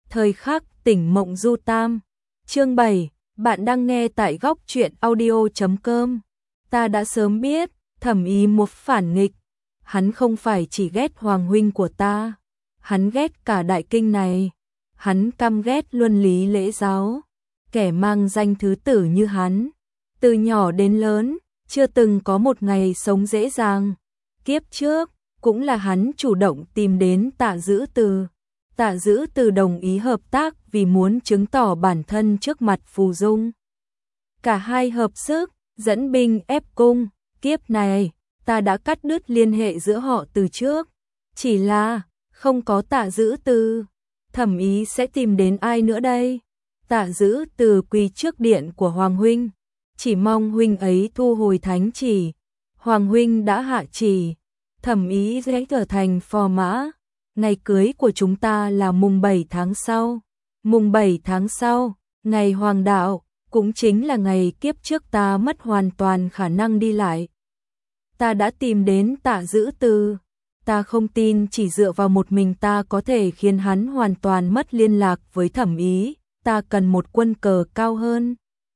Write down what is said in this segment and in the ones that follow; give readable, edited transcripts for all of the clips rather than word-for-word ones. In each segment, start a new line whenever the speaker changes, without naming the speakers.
Thời khắc tỉnh mộng du tam. Chương 7, bạn đang nghe tại góc truyện audio.com. Ta đã sớm biết, Thẩm Ý một phản nghịch. Hắn không phải chỉ ghét Hoàng huynh của ta, hắn ghét cả đại kinh này. Hắn căm ghét luân lý lễ giáo, kẻ mang danh thứ tử như hắn. Từ nhỏ đến lớn, chưa từng có một ngày sống dễ dàng. Kiếp trước, cũng là hắn chủ động tìm đến Tạ Dữ Từ. Tạ Dữ Từ đồng ý hợp tác vì muốn chứng tỏ bản thân trước mặt Phù Dung. Cả hai hợp sức, dẫn binh ép cung. Kiếp này, ta đã cắt đứt liên hệ giữa họ từ trước. Chỉ là, không có Tạ Dữ Từ, Thẩm Ý sẽ tìm đến ai nữa đây? Tạ Dữ Từ quỳ trước điện của Hoàng huynh, chỉ mong huynh ấy thu hồi thánh chỉ. Hoàng huynh đã hạ chỉ, Thẩm Ý sẽ trở thành phò mã. Ngày cưới của chúng ta là mùng 7 tháng sau. Mùng 7 tháng sau, ngày hoàng đạo, cũng chính là ngày kiếp trước ta mất hoàn toàn khả năng đi lại. Ta đã tìm đến Tạ Dữ Từ. Ta không tin chỉ dựa vào một mình ta có thể khiến hắn hoàn toàn mất liên lạc với Thẩm Ý. Ta cần một quân cờ cao hơn.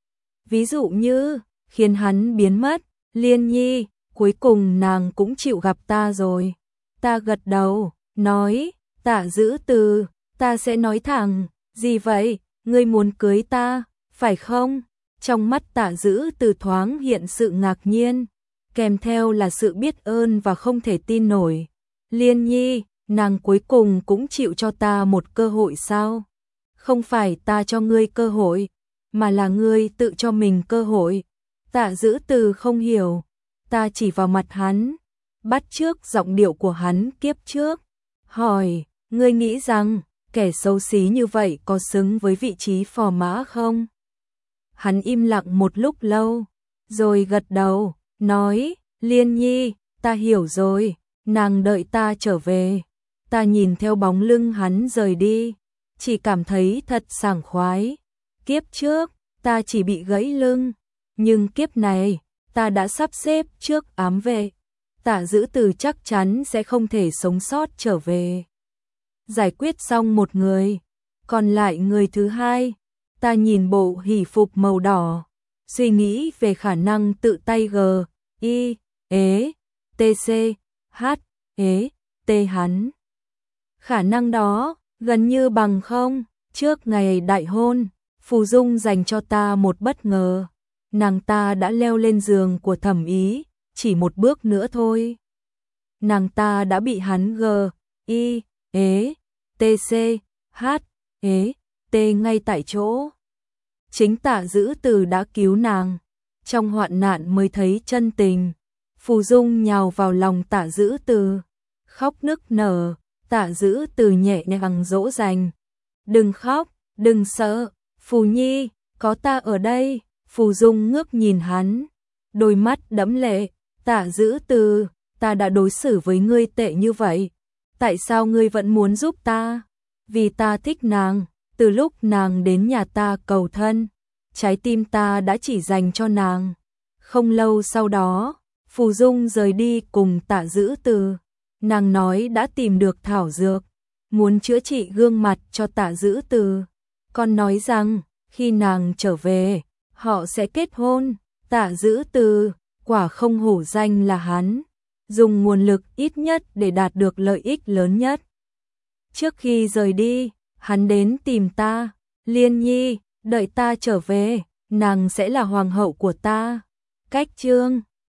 Ví dụ như, khiến hắn biến mất. Liên Nhi, cuối cùng nàng cũng chịu gặp ta rồi. Ta gật đầu, nói, Tạ Dữ Từ, ta sẽ nói thẳng. Gì vậy, ngươi muốn cưới ta, phải không? Trong mắt Tạ Dữ Từ thoáng hiện sự ngạc nhiên, kèm theo là sự biết ơn và không thể tin nổi. Liên Nhi, nàng cuối cùng cũng chịu cho ta một cơ hội sao? Không phải ta cho ngươi cơ hội, mà là ngươi tự cho mình cơ hội. Tạ Dữ Từ không hiểu, ta chỉ vào mặt hắn, bắt chước giọng điệu của hắn kiếp trước. Hỏi, ngươi nghĩ rằng, kẻ xấu xí như vậy có xứng với vị trí phò mã không? Hắn im lặng một lúc lâu, rồi gật đầu, nói, Liên Nhi, ta hiểu rồi, nàng đợi ta trở về. Ta nhìn theo bóng lưng hắn rời đi, chỉ cảm thấy thật sảng khoái. Kiếp trước, ta chỉ bị gãy lưng, nhưng kiếp này, ta đã sắp xếp trước ám vệ. Tạ Dữ Từ chắc chắn sẽ không thể sống sót trở về. Giải quyết xong một người, còn lại người thứ hai. Ta nhìn bộ hỷ phục màu đỏ, suy nghĩ về khả năng tự tay T hắn. Khả năng đó, gần như bằng không. Trước ngày đại hôn, Phù Dung dành cho ta một bất ngờ. Nàng ta đã leo lên giường của Thẩm Ý, chỉ một bước nữa thôi. Nàng ta đã bị hắn ngay tại chỗ. Chính Tạ Dữ Từ đã cứu nàng, trong hoạn nạn mới thấy chân tình. Phù Dung nhào vào lòng Tạ Dữ Từ, khóc nức nở. Tạ Dữ Từ nhẹ nhàng dỗ dành. Đừng khóc, đừng sợ, Phù Nhi, có ta ở đây. Phù Dung ngước nhìn hắn, đôi mắt đẫm lệ. Tạ Dữ Từ, ta đã đối xử với ngươi tệ như vậy, tại sao ngươi vẫn muốn giúp ta? Vì ta thích nàng, từ lúc nàng đến nhà ta cầu thân, trái tim ta đã chỉ dành cho nàng. Không lâu sau đó, Phù Dung rời đi cùng Tạ Dữ Từ. Nàng nói đã tìm được thảo dược, muốn chữa trị gương mặt cho Tạ Dữ Từ. Còn nói rằng, khi nàng trở về, họ sẽ kết hôn. Tạ Dữ Từ, quả không hổ danh là hắn, dùng nguồn lực ít nhất để đạt được lợi ích lớn nhất. Trước khi rời đi, hắn đến tìm ta. Liên Nhi, đợi ta trở về, nàng sẽ là hoàng hậu của ta. Cách chương